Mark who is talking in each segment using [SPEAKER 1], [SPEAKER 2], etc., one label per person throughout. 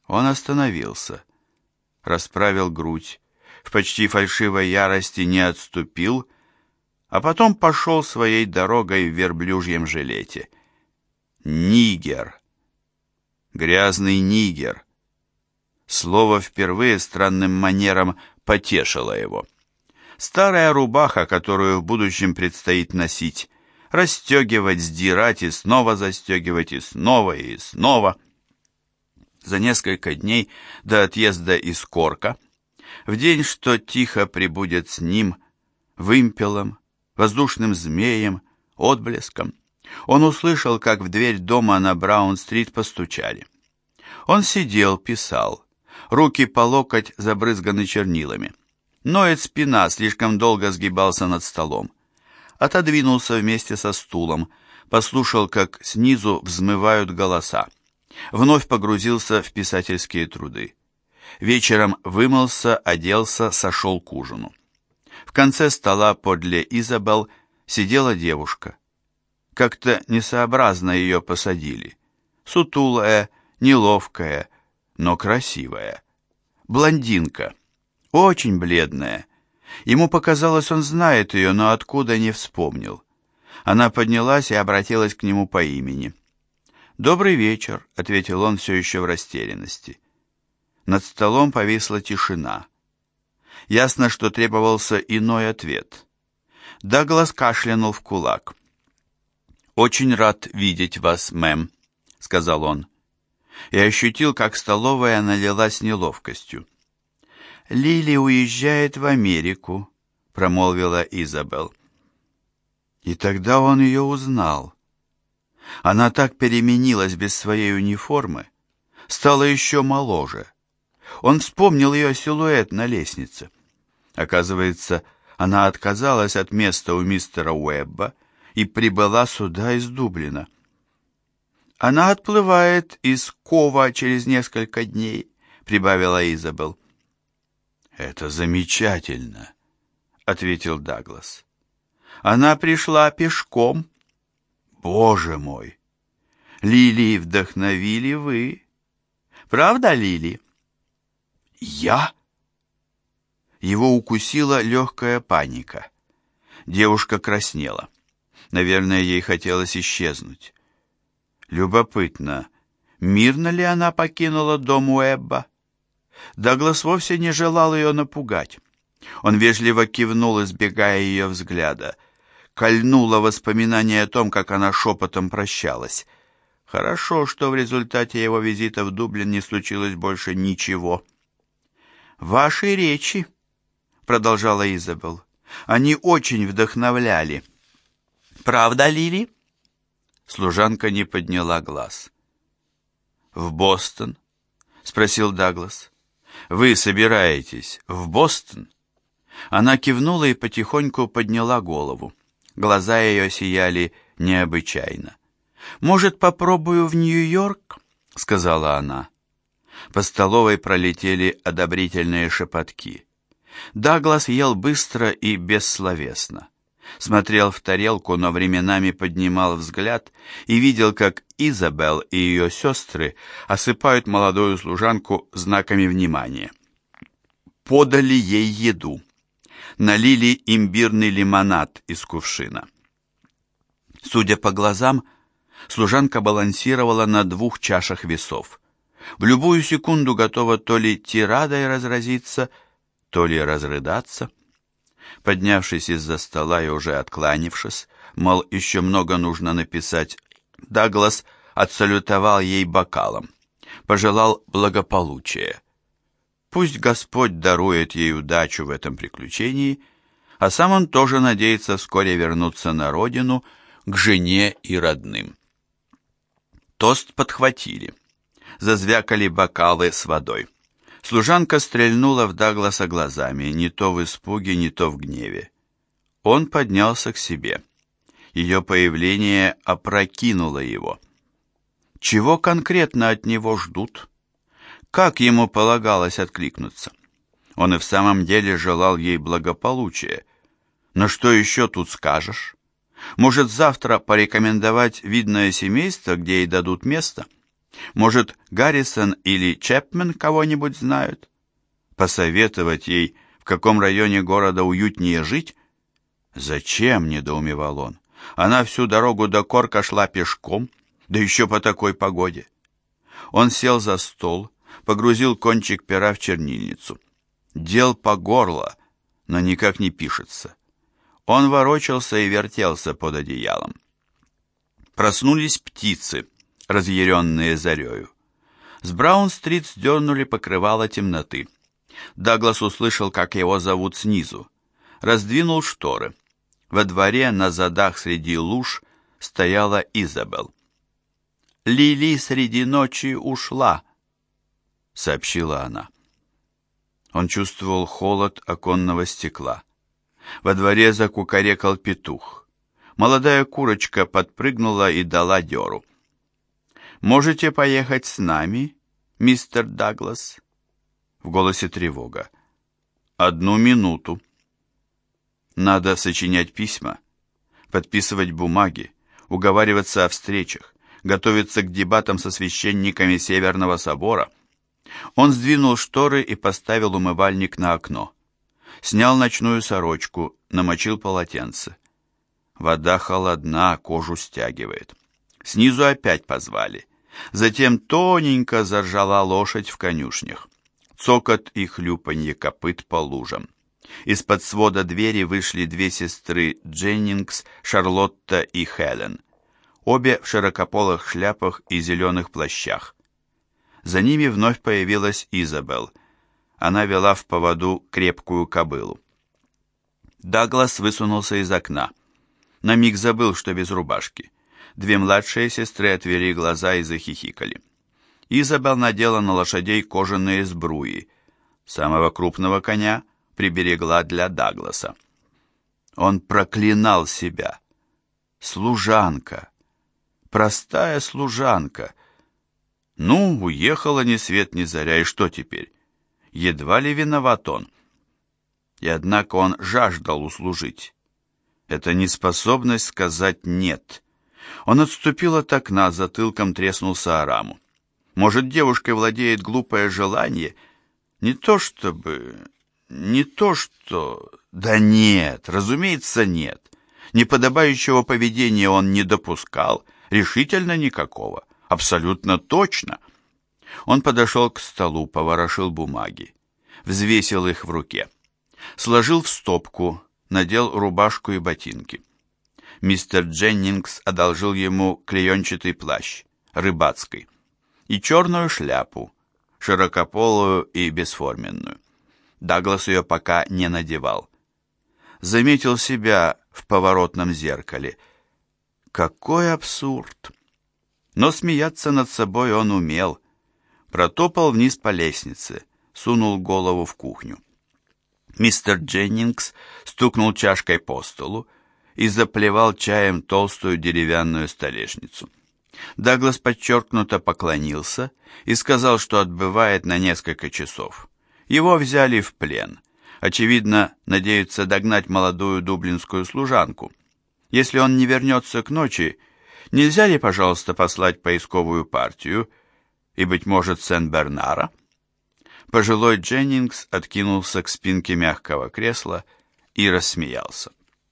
[SPEAKER 1] Он остановился, расправил грудь, в почти фальшивой ярости не отступил, а потом пошел своей дорогой в верблюжьем жилете. Нигер. Грязный нигер. Слово впервые странным манером потешило его. Старая рубаха, которую в будущем предстоит носить, расстегивать, сдирать и снова застегивать, и снова, и снова. За несколько дней до отъезда из Корка, в день, что тихо прибудет с ним, вымпелом, воздушным змеем, отблеском, он услышал, как в дверь дома на Браун-стрит постучали. Он сидел, писал, руки по локоть забрызганы чернилами. Ноет спина, слишком долго сгибался над столом. Отодвинулся вместе со стулом, послушал, как снизу взмывают голоса. Вновь погрузился в писательские труды. Вечером вымылся, оделся, сошел к ужину. В конце стола подле Изабелл сидела девушка. Как-то несообразно ее посадили. Сутулая, неловкая, но красивая. Блондинка. Очень бледная. Ему показалось, он знает ее, но откуда не вспомнил. Она поднялась и обратилась к нему по имени. «Добрый вечер», — ответил он все еще в растерянности. Над столом повисла тишина. Ясно, что требовался иной ответ. Даглас кашлянул в кулак. «Очень рад видеть вас, мэм», — сказал он. И ощутил, как столовая налилась неловкостью. «Лили уезжает в Америку», — промолвила Изабелл. И тогда он ее узнал. Она так переменилась без своей униформы, стала еще моложе. Он вспомнил ее силуэт на лестнице. Оказывается, она отказалась от места у мистера Уэбба и прибыла сюда из Дублина. «Она отплывает из Кова через несколько дней», — прибавила Изабелл. «Это замечательно», — ответил Даглас. «Она пришла пешком». «Боже мой! Лили вдохновили вы. Правда, Лили?» «Я?» Его укусила легкая паника. Девушка краснела. Наверное, ей хотелось исчезнуть. Любопытно, мирно ли она покинула дом Уэбба? Даглас вовсе не желал ее напугать. Он вежливо кивнул, избегая ее взгляда. Кольнуло воспоминание о том, как она шепотом прощалась. Хорошо, что в результате его визита в Дублин не случилось больше ничего. «Ваши речи», — продолжала Изабелл, — «они очень вдохновляли». «Правда, Лили?» Служанка не подняла глаз. «В Бостон?» — спросил Даглас. «Вы собираетесь в Бостон?» Она кивнула и потихоньку подняла голову. Глаза ее сияли необычайно. «Может, попробую в Нью-Йорк?» — сказала она. По столовой пролетели одобрительные шепотки. Даглас ел быстро и бессловесно. Смотрел в тарелку, но временами поднимал взгляд и видел, как Изабелл и ее сестры осыпают молодую служанку знаками внимания. Подали ей еду. Налили имбирный лимонад из кувшина. Судя по глазам, служанка балансировала на 2 чашах весов. В любую секунду готова то ли тирадой разразиться, то ли разрыдаться. Поднявшись из-за стола и уже откланившись, мол, еще много нужно написать, Даглас отсалютовал ей бокалом, пожелал благополучия. Пусть Господь дарует ей удачу в этом приключении, а сам он тоже надеется вскоре вернуться на родину, к жене и родным. Тост подхватили. Зазвякали бокалы с водой. Служанка стрельнула в Дагласа глазами, не то в испуге, не то в гневе. Он поднялся к себе. Ее появление опрокинуло его. Чего конкретно от него ждут? Как ему полагалось откликнуться? Он и в самом деле желал ей благополучия. Но что еще тут скажешь? Может, завтра порекомендовать видное семейство, где ей дадут место? Может, Гаррисон или Чепмен кого-нибудь знают? Посоветовать ей, в каком районе города уютнее жить? Зачем, недоумевал он. Она всю дорогу до Корка шла пешком, да еще по такой погоде. Он сел за стол, погрузил кончик пера в чернильницу. Дел по горло, но никак не пишется. Он ворочался и вертелся под одеялом. Проснулись птицы, разъяренные зарею. С Браун-стрит сдернули покрывало темноты. Даглас услышал, как его зовут снизу. Раздвинул шторы. Во дворе на задах среди луж стояла Изабелл. «Лили среди ночи ушла», — сообщила она. Он чувствовал холод оконного стекла. Во дворе закукарекал петух. Молодая курочка подпрыгнула и дала дёру. «Можете поехать с нами, мистер Даглас?» В голосе тревога. «1 минуту». Надо сочинять письма, подписывать бумаги, уговариваться о встречах, готовиться к дебатам со священниками Северного собора. Он сдвинул шторы и поставил умывальник на окно. Снял ночную сорочку, намочил полотенце. Вода холодна, кожу стягивает. Снизу опять позвали. Затем тоненько заржала лошадь в конюшнях. Цокот и хлюпанье копыт по лужам. Из-под свода двери вышли 2 сестры Дженнингс, Шарлотта и Хелен. Обе в широкополых шляпах и зеленых плащах. За ними вновь появилась Изабелл. Она вела в поводу крепкую кобылу. Даглас высунулся из окна. На миг забыл, что без рубашки. 2 младшие сестры отвели глаза и захихикали. Изабелл надела на лошадей кожаные сбруи. Самого крупного коня приберегла для Дагласа. Он проклинал себя. Служанка. Простая служанка. Ну, уехала ни свет ни заря, и что теперь? Едва ли виноват он. И однако он жаждал услужить. Это неспособность сказать «нет». Он отступил от окна, затылком треснулся о раму. Может, девушкой владеет глупое желание? Не то чтобы... Да нет, разумеется, нет. Неподобающего поведения он не допускал, решительно никакого, абсолютно точно. Он подошел к столу, поворошил бумаги, взвесил их в руке, сложил в стопку, надел рубашку и ботинки. Мистер Дженнингс одолжил ему клеенчатый плащ, рыбацкий, и черную шляпу, широкополую и бесформенную. Даглас ее пока не надевал. Заметил себя в поворотном зеркале. Какой абсурд! Но смеяться над собой он умел. Протопал вниз по лестнице, сунул голову в кухню. Мистер Дженнингс стукнул чашкой по столу и заплевал чаем толстую деревянную столешницу. Даглас подчеркнуто поклонился и сказал, что отбывает на несколько часов. Его взяли в плен. Очевидно, надеются догнать молодую дублинскую служанку. Если он не вернется к ночи, нельзя ли, пожалуйста, послать поисковую партию и, быть может, Сен-Бернара? Пожилой Дженнингс откинулся к спинке мягкого кресла и рассмеялся.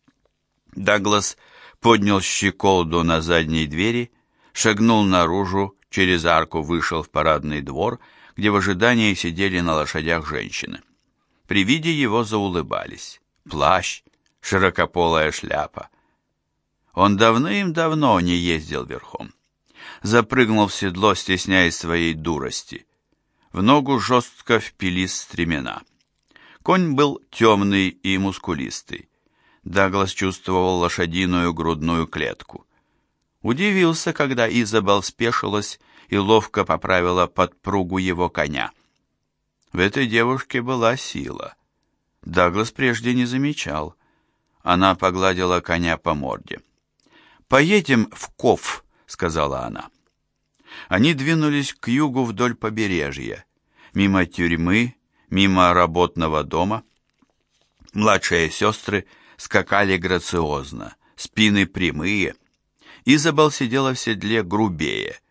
[SPEAKER 1] Даглас поднял щеколду на задней двери, шагнул наружу, через арку вышел в парадный двор, где в ожидании сидели на лошадях женщины. При виде его заулыбались. Плащ, широкополая шляпа. Он давным-давно не ездил верхом. Запрыгнул в седло, стесняясь своей дурости. В ногу жестко впились стремена. Конь был темный и мускулистый. Даглас чувствовал лошадиную грудную клетку. Удивился, когда Изабелл спешилась и ловко поправила подпругу его коня. В этой девушке была сила. Даглас прежде не замечал. Она погладила коня по морде. «Поедем в Ков», — сказала она. Они двинулись к югу вдоль побережья, мимо тюрьмы, мимо работного дома. Младшие сестры скакали грациозно, спины прямые. Изабелл сидела в седле грубее.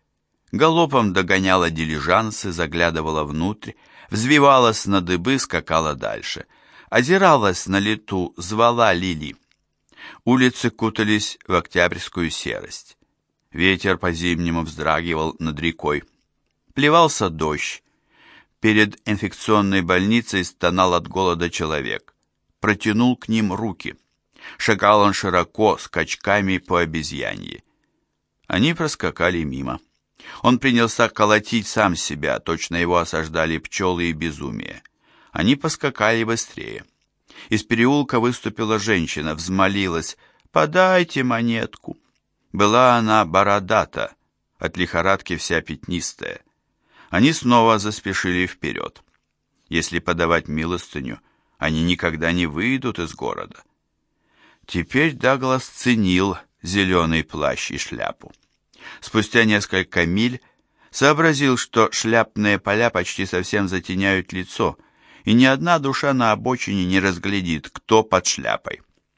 [SPEAKER 1] галопом догоняла дилижансы, заглядывала внутрь, взвивалась на дыбы, скакала дальше, озиралась на лету, звала Лили. Улицы кутались в октябрьскую серость. Ветер по-зимнему вздрагивал над рекой. Плевался дождь. Перед инфекционной больницей стонал от голода человек. Протянул к ним руки. Шагал он широко, скачками по обезьянье. Они проскакали мимо. Он принялся колотить сам себя, точно его осаждали пчелы и безумие. Они поскакали быстрее. Из переулка выступила женщина, взмолилась: «Подайте монетку». Была она бородата, от лихорадки вся пятнистая. Они снова заспешили вперед. Если подавать милостыню, они никогда не выйдут из города. Теперь Даглас ценил зеленый плащ и шляпу. Спустя несколько миль сообразил, что шляпные поля почти совсем затеняют лицо, и ни одна душа на обочине не разглядит, кто под шляпой.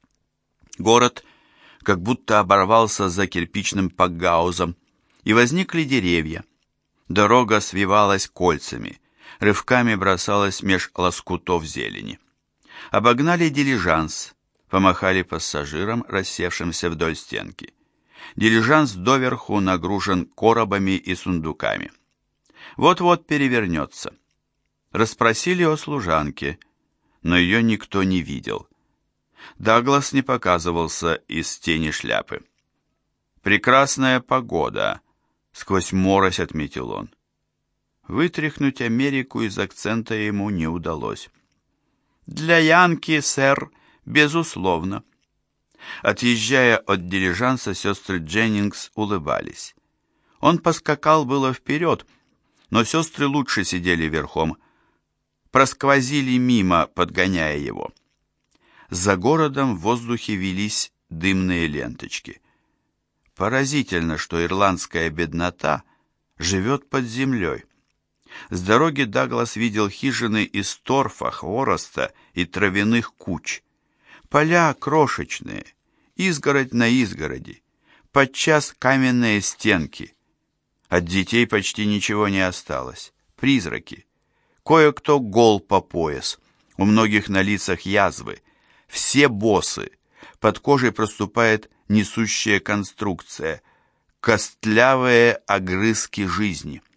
[SPEAKER 1] Город как будто оборвался за кирпичным пакгаузом, и возникли деревья. Дорога свивалась кольцами, рывками бросалась меж лоскутов зелени. Обогнали дилижанс, помахали пассажирам, рассевшимся вдоль стенки. Дилижанс доверху нагружен коробами и сундуками. Вот-вот перевернется. Расспросили о служанке, но ее никто не видел. Даглас не показывался из тени шляпы. «Прекрасная погода», — сквозь морось отметил он. Вытряхнуть Америку из акцента ему не удалось. «Для Янки, сэр, безусловно». Отъезжая от дилижанса, сестры Дженнингс улыбались. Он поскакал было вперед, но сестры лучше сидели верхом, просквозили мимо, подгоняя его. За городом в воздухе вились дымные ленточки. Поразительно, что ирландская беднота живет под землей. С дороги Даглас видел хижины из торфа, хвороста и травяных куч. Поля крошечные, изгородь на изгороди, подчас каменные стенки. От детей почти ничего не осталось. Призраки. Кое-кто гол по пояс. У многих на лицах язвы. Все босы. Под кожей проступает несущая конструкция. Костлявые огрызки жизни.